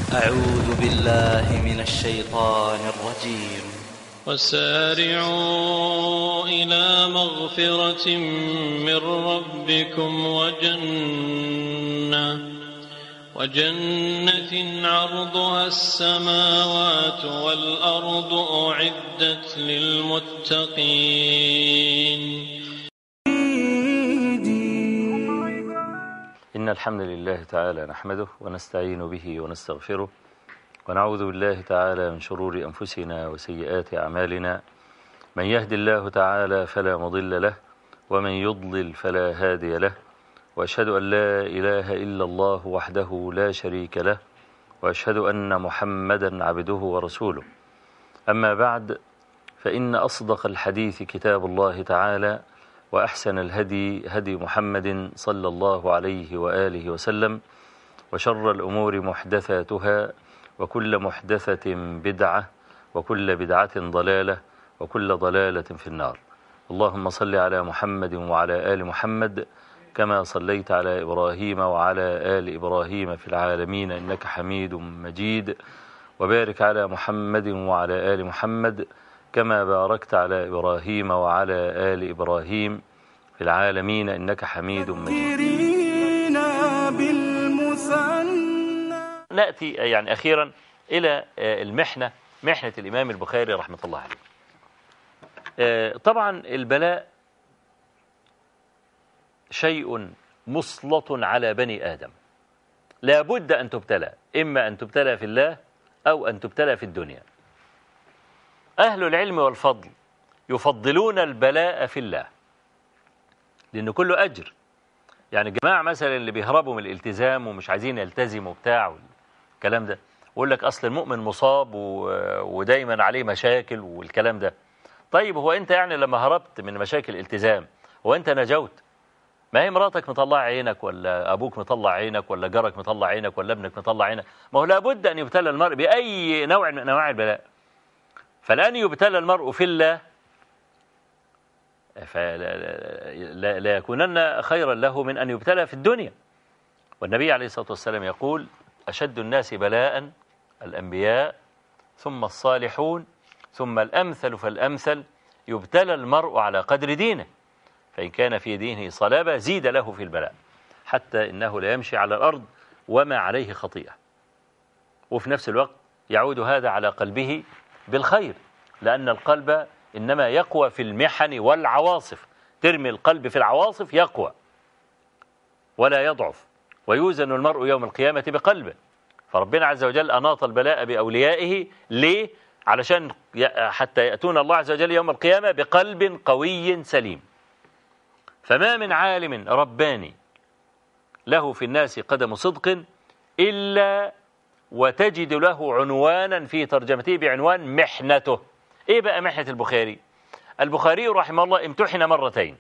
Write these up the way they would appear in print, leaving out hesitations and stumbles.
أعوذ بالله من الشيطان الرجيم. وسارعوا إلى مغفرة من ربكم وجنة عرضها السماوات والأرض أعدت للمتقين. إن الحمد لله تعالى نحمده ونستعين به ونستغفره ونعوذ بالله تعالى من شرور أنفسنا وسيئات أعمالنا. من يهد الله تعالى فلا مضل له ومن يضلل فلا هادي له، وأشهد أن لا إله إلا الله وحده لا شريك له، وأشهد أن محمدا عبده ورسوله. أما بعد، فإن أصدق الحديث كتاب الله تعالى، وأحسن الهدي هدي محمد صلى الله عليه وآله وسلم، وشر الأمور محدثاتها، وكل محدثة بدعة، وكل بدعة ضلالة، وكل ضلالة في النار. اللهم صل على محمد وعلى آل محمد كما صليت على إبراهيم وعلى آل إبراهيم في العالمين إنك حميد مجيد، وبارك على محمد وعلى آل محمد كما باركت على إبراهيم وعلى آل إبراهيم في العالمين إنك حميد مجيد. نأتي يعني أخيرا إلى محنة الإمام البخاري رحمة الله عليه. طبعا البلاء شيء مسلط على بني آدم، لا بد أن تبتلى، إما أن تبتلى في الله أو أن تبتلى في الدنيا. أهل العلم والفضل يفضلون البلاء في الله لأنه كله أجر. يعني جماعة مثلا اللي بيهربوا من الالتزام ومش عايزين يلتزموا بتاع الكلام ده، يقول لك أصل المؤمن مصاب ودايما عليه مشاكل والكلام ده. طيب هو أنت يعني لما هربت من مشاكل الالتزام هو أنت نجوت؟ ما هي مراتك مطلع عينك، ولا أبوك مطلع عينك، ولا جارك مطلع عينك، ولا ابنك مطلع عينك. ما هو لابد أن يبتلى المرء بأي نوع من أنواع البلاء. فالآن يبتلى المرء في الله فلا يكونن خيرا له من أن يبتلى في الدنيا. والنبي عليه الصلاة والسلام يقول: أشد الناس بلاء الأنبياء، ثم الصالحون، ثم الأمثل فالأمثل، يبتلى المرء على قدر دينه، فإن كان في دينه صلابة زيد له في البلاء، حتى إنه لا يمشي على الأرض وما عليه خطيئة. وفي نفس الوقت يعود هذا على قلبه بالخير، لأن القلب إنما يقوى في المحن والعواصف. ترمي القلب في العواصف يقوى ولا يضعف، ويوزن المرء يوم القيامة بقلبه. فربنا عز وجل أناط البلاء بأوليائه ليه؟ علشان حتى يأتون الله عز وجل يوم القيامة بقلب قوي سليم. فما من عالم رباني له في الناس قدم صدق إلا وتجد له عنوانا في ترجمته بعنوان محنته. إيه بقى محنة البخاري؟ البخاري رحمه الله امتحن مرتين.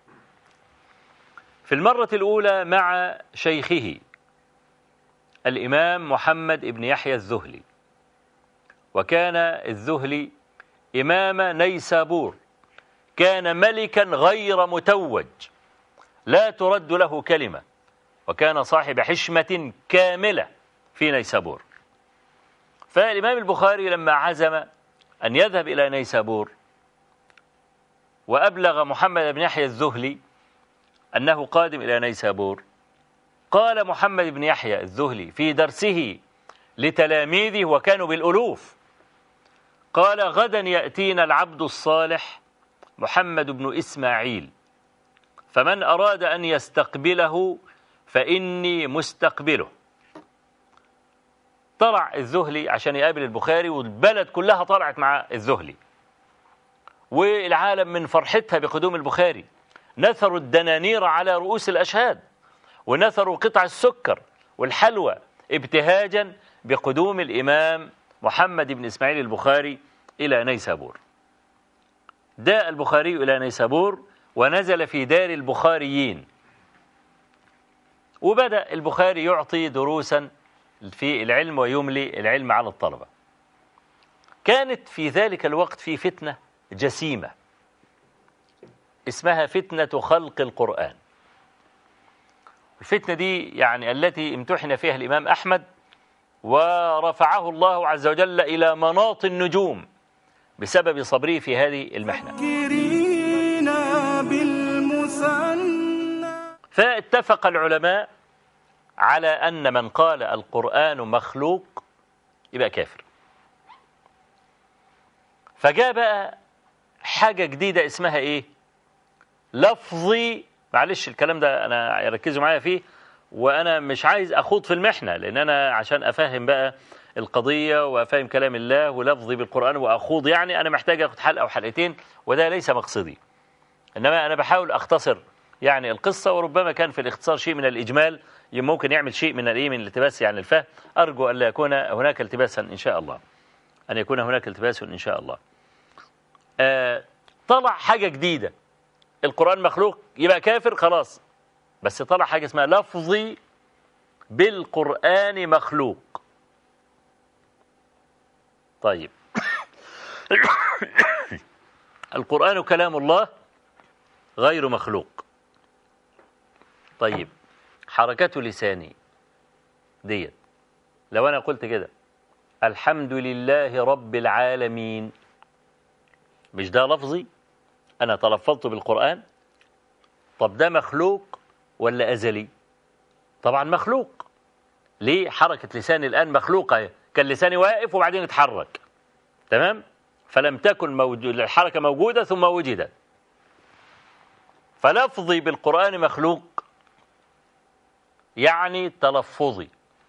في المرة الأولى مع شيخه الإمام محمد بن يحيى الذهلي، وكان الذهلي إمام نيسابور، كان ملكا غير متوج لا ترد له كلمة، وكان صاحب حشمة كاملة في نيسابور. فالإمام البخاري لما عزم أن يذهب إلى نيسابور وأبلغ محمد بن يحيى الذهلي أنه قادم إلى نيسابور، قال محمد بن يحيى الذهلي في درسه لتلاميذه وكانوا بالألوف، قال: غدا يأتينا العبد الصالح محمد بن إسماعيل، فمن أراد أن يستقبله فإني مستقبله. طلع الذهلي عشان يقابل البخاري، والبلد كلها طلعت مع الذهلي، والعالم من فرحتها بقدوم البخاري نثروا الدنانير على رؤوس الأشهاد، ونثروا قطع السكر والحلوى ابتهاجا بقدوم الإمام محمد بن إسماعيل البخاري إلى نيسابور. جاء البخاري إلى نيسابور ونزل في دار البخاريين، وبدأ البخاري يعطي دروسا في العلم ويملي العلم على الطلبة. كانت في ذلك الوقت في فتنة جسيمة اسمها فتنة خلق القرآن. الفتنة دي يعني التي امتحن فيها الإمام أحمد ورفعه الله عز وجل إلى مناط النجوم بسبب صبره في هذه المحنة. فاتفق العلماء على أن من قال القرآن مخلوق يبقى كافر. فجاء بقى حاجة جديدة اسمها إيه؟ لفظي. معلش الكلام ده أنا ركزوا معايا فيه، وأنا مش عايز أخوض في المحنة، لأن أنا عشان أفهم بقى القضية وأفهم كلام الله ولفظي بالقرآن وأخوض، يعني أنا محتاج أخذ حلقة أو حلقتين، وده ليس مقصدي. إنما أنا بحاول أختصر يعني القصة، وربما كان في الاختصار شيء من الإجمال ممكن يعمل شيء من من الالتباس يعني الفهم. أرجو أن لا يكون هناك التباسا إن شاء الله، أن يكون هناك التباس إن شاء الله. طلع حاجة جديدة، القرآن مخلوق يبقى كافر خلاص، بس طلع حاجة اسمها لفظي بالقرآن مخلوق. طيب القرآن كلام الله غير مخلوق. طيب حركة لساني ديت، لو أنا قلت كده الحمد لله رب العالمين، مش ده لفظي؟ أنا تلفظت بالقرآن. طب ده مخلوق ولا أزلي؟ طبعا مخلوق. ليه؟ حركة لساني الآن مخلوقة، كان لساني واقف وبعدين اتحرك، تمام؟ فلم تكن موجود، الحركة موجودة ثم وجدت. فلفظي بالقرآن مخلوق يعني تلفظي.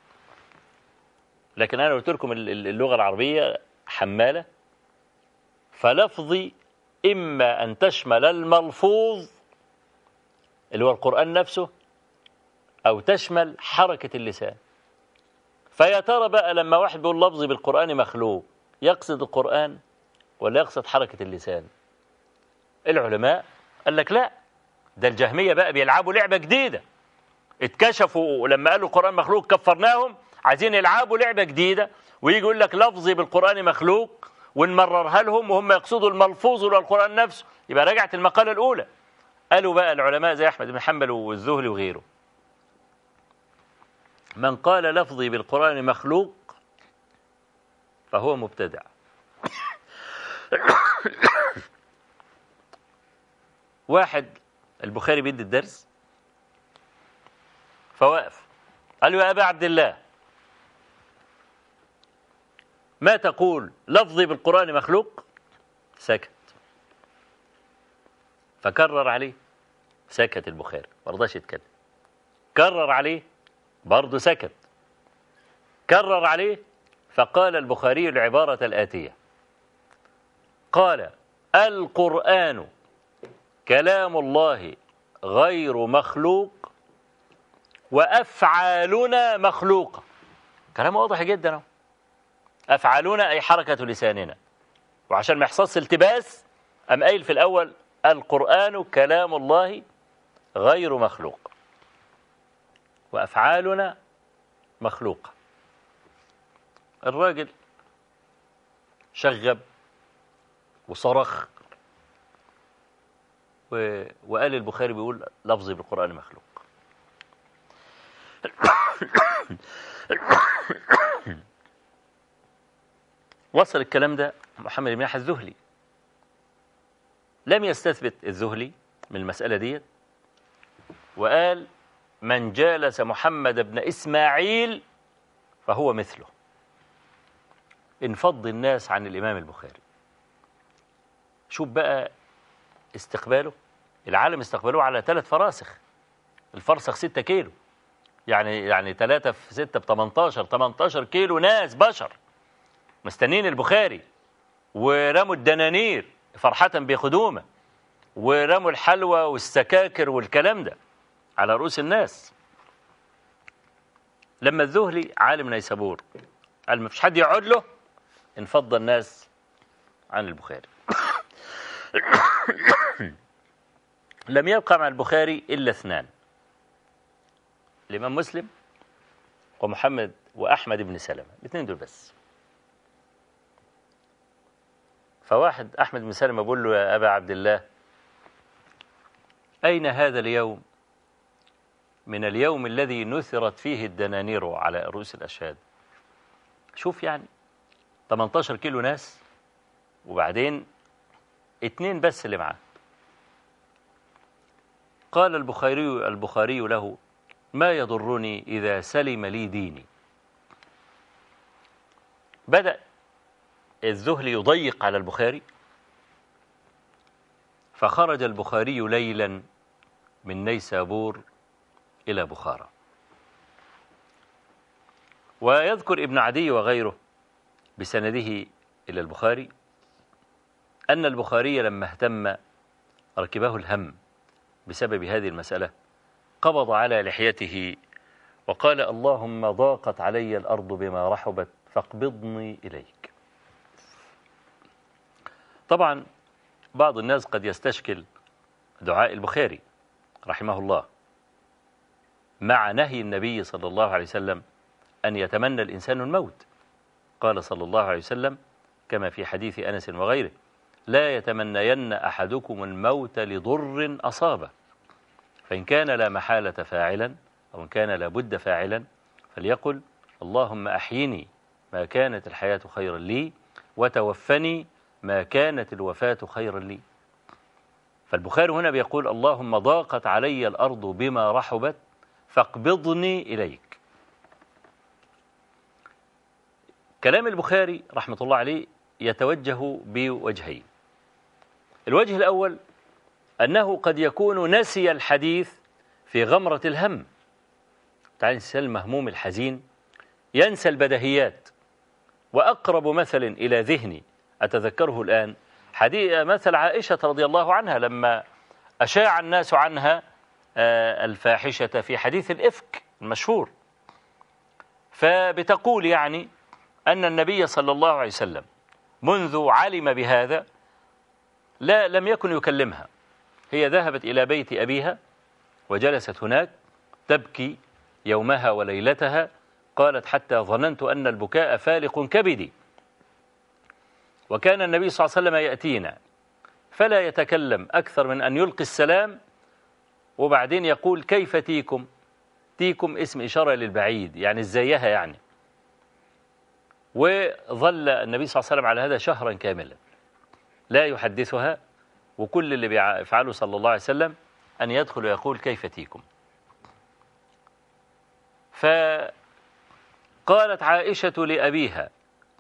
لكن أنا قلت لكم اللغة العربية حمالة، فلفظي إما أن تشمل الملفوظ اللي هو القرآن نفسه، أو تشمل حركة اللسان. فيا ترى بقى لما واحد بيقول لفظي بالقرآن مخلوق، يقصد القرآن ولا يقصد حركة اللسان؟ العلماء قال لك لا، ده الجهمية بقى بيلعبوا لعبة جديدة. اتكشفوا لما قالوا القرآن مخلوق كفرناهم، عايزين يلعبوا لعبة جديدة ويجي يقول لك لفظي بالقرآن مخلوق، ونمررها لهم وهم يقصدوا الملفوظ ولا القرآن نفسه. يبقى رجعت المقالة الأولى. قالوا بقى العلماء زي أحمد بن حنبل والزهري وغيره، من قال لفظي بالقرآن مخلوق فهو مبتدع. واحد البخاري بيدي الدرس، فوقف قال له يا أبا عبد الله ما تقول لفظي بالقرآن مخلوق؟ سكت. فكرر عليه، سكت البخاري ما رضاش يتكلم. كرر عليه برضه سكت. كرر عليه، فقال البخاري العبارة الآتية، قال القرآن كلام الله غير مخلوق وأفعالنا مخلوقة. كلام واضح جدا. أفعالنا أي حركة لساننا، وعشان ما يحصلش التباس أم قايل في الأول القرآن كلام الله غير مخلوق وأفعالنا مخلوقة. الراجل شغب وصرخ وقال البخاري بيقول لفظي بالقرآن مخلوق. وصل الكلام ده محمد بن يحيى الذهلي، لم يستثبت الذهلي من المسألة دي، وقال من جالس محمد بن إسماعيل فهو مثله. انفض الناس عن الإمام البخاري. شوف بقى استقباله، العالم استقبلوه على 3 فراسخ، الفرسخ 6 كيلو، يعني 3 في 6 18 كيلو ناس بشر مستنين البخاري، ورموا الدنانير فرحة بخدومه، ورموا الحلوى والسكاكر والكلام ده على رؤوس الناس. لما الذهلي عالم نيسابور قال ما فيش حد يقعد له، انفض الناس عن البخاري. لم يبقى مع البخاري إلا 2، الإمام مسلم ومحمد وأحمد بن سلمة، الاثنين دول بس. فواحد أحمد بن سلمة بيقول له يا أبا عبد الله أين هذا اليوم من اليوم الذي نثرت فيه الدنانير على رؤوس الأشهاد؟ شوف يعني 18 كيلو ناس وبعدين 2 بس اللي معاه. قال البخاري له: ما يضرني إذا سلم لي ديني. بدأ الذهل يضيق على البخاري، فخرج البخاري ليلا من نيسابور إلى بخارى. ويذكر ابن عدي وغيره بسنده إلى البخاري أن البخاري لما اهتم ركبه الهم بسبب هذه المسألة، قبض على لحيته وقال: اللهم ضاقت علي الأرض بما رحبت فاقبضني إليك. طبعا بعض الناس قد يستشكل دعاء البخاري رحمه الله مع نهي النبي صلى الله عليه وسلم أن يتمنى الإنسان الموت. قال صلى الله عليه وسلم كما في حديث أنس وغيره: لا يتمنين أحدكم الموت لضر أصابه، فإن كان لا محالة فاعلا أو إن كان لا بد فاعلا فليقل: اللهم أحيني ما كانت الحياة خيرا لي، وتوفني ما كانت الوفاة خيرا لي. فالبخاري هنا بيقول: اللهم ضاقت علي الأرض بما رحبت فاقبضني إليك. كلام البخاري رحمة الله عليه يتوجه بوجهين. الوجه الأول أنه قد يكون نسي الحديث في غمرة الهم. تعالى الإنسان المهموم الحزين ينسى البديهيات. وأقرب مثل إلى ذهني أتذكره الآن مثل عائشة رضي الله عنها لما أشاع الناس عنها الفاحشة في حديث الإفك المشهور، فبتقول يعني أن النبي صلى الله عليه وسلم منذ علم بهذا لم يكن يكلمها. هي ذهبت إلى بيت أبيها وجلست هناك تبكي يومها وليلتها. قالت: حتى ظننت أن البكاء فالق كبدي. وكان النبي صلى الله عليه وسلم يأتينا فلا يتكلم أكثر من أن يلقي السلام وبعدين يقول: كيف تيكم؟ تيكم اسم إشارة للبعيد، يعني ازيها يعني. وظل النبي صلى الله عليه وسلم على هذا شهرا كاملا لا يحدثها، وكل اللي بيفعله صلى الله عليه وسلم أن يدخل ويقول: كيف تيكم؟ فقالت عائشة لأبيها: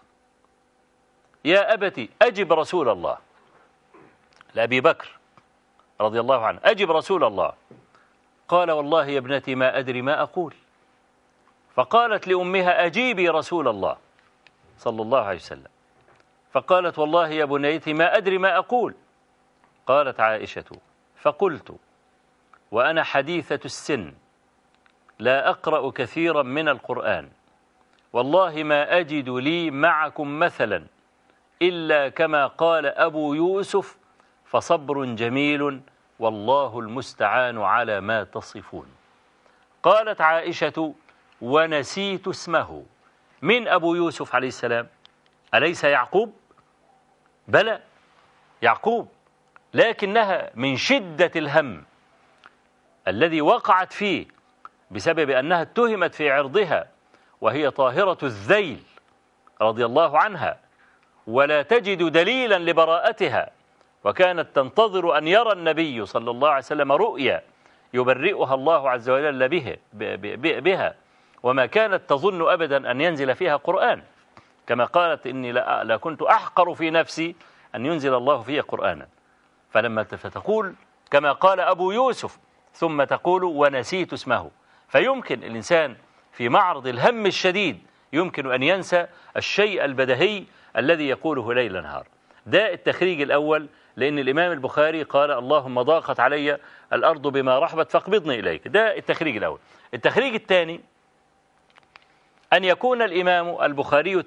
يا أبتي أجب رسول الله، لأبي بكر رضي الله عنه: أجب رسول الله. قال: والله يا ابنتي ما أدري ما أقول. فقالت لأمها: أجيبي رسول الله صلى الله عليه وسلم. فقالت: والله يا بنيتي ما أدري ما أقول. قالت عائشة: فقلت وأنا حديثة السن لا أقرأ كثيرا من القرآن، والله ما أجد لي معكم مثلا إلا كما قال أبو يوسف: فصبر جميل والله المستعان على ما تصفون. قالت عائشة: ونسيت اسمه. من أبو يوسف عليه السلام؟ أليس يعقوب؟ بلى يعقوب، لكنها من شدة الهم الذي وقعت فيه بسبب أنها اتهمت في عرضها وهي طاهرة الذيل رضي الله عنها، ولا تجد دليلا لبراءتها، وكانت تنتظر أن يرى النبي صلى الله عليه وسلم رؤيا يبرئها الله عز وجل بها، وما كانت تظن أبدا أن ينزل فيها قرآن، كما قالت: إني لا كنت أحقر في نفسي أن ينزل الله فيها قرآنا. فلما فتقول كما قال أبو يوسف ثم تقول ونسيت اسمه، فيمكن الإنسان في معرض الهم الشديد يمكن أن ينسى الشيء البديهي الذي يقوله ليل نهار. ده التخريج الأول، لأن الإمام البخاري قال: اللهم ضاقت علي الأرض بما رحبت فاقبضني إليك. ده التخريج الأول. التخريج الثاني أن يكون الإمام البخاري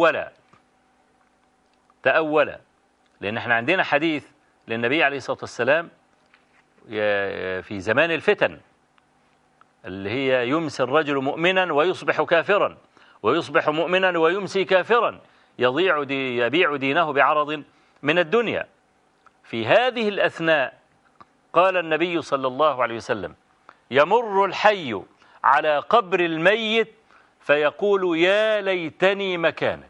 تأول، لأن احنا عندنا حديث للنبي عليه الصلاة والسلام في زمان الفتن اللي هي يمسي الرجل مؤمنا ويصبح كافرا، ويصبح مؤمنا ويمسي كافرا، يبيع دينه بعرض من الدنيا. في هذه الأثناء قال النبي صلى الله عليه وسلم: يمر الحي على قبر الميت فيقول يا ليتني مكانك.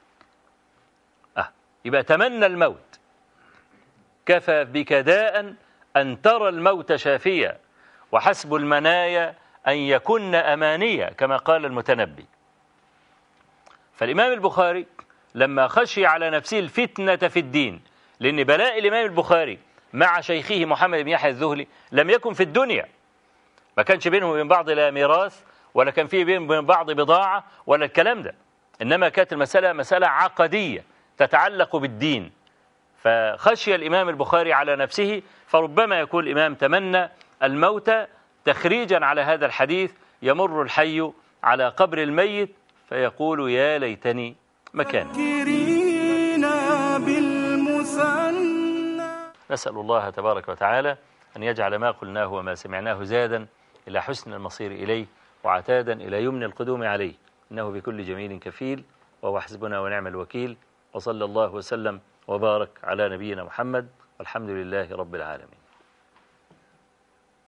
يبقى تمنى الموت. كفى بك داء أن ترى الموت شافيا، وحسب المنايا أن يكن أمانيا، كما قال المتنبي. فالإمام البخاري لما خشي على نفسه الفتنة في الدين، لأن بلاء الإمام البخاري مع شيخه محمد بن يحيى الذهلي لم يكن في الدنيا، ما كانش بينهم وبين بعض لا ميراث، ولا كان فيه بينهم وبين بعض بضاعة، ولا الكلام ده، إنما كانت المسألة مسألة عقدية تتعلق بالدين. فخشي الإمام البخاري على نفسه، فربما يكون الإمام تمنى الموت تخريجا على هذا الحديث: يمر الحي على قبر الميت فيقول يا ليتني مكاني. نسأل الله تبارك وتعالى أن يجعل ما قلناه وما سمعناه زادا إلى حسن المصير إليه، وعتادا إلى يمن القدوم عليه، إنه بكل جميل كفيل، وهو حسبنا ونعم الوكيل. وصلى الله وسلم وبارك على نبينا محمد، والحمد لله رب العالمين.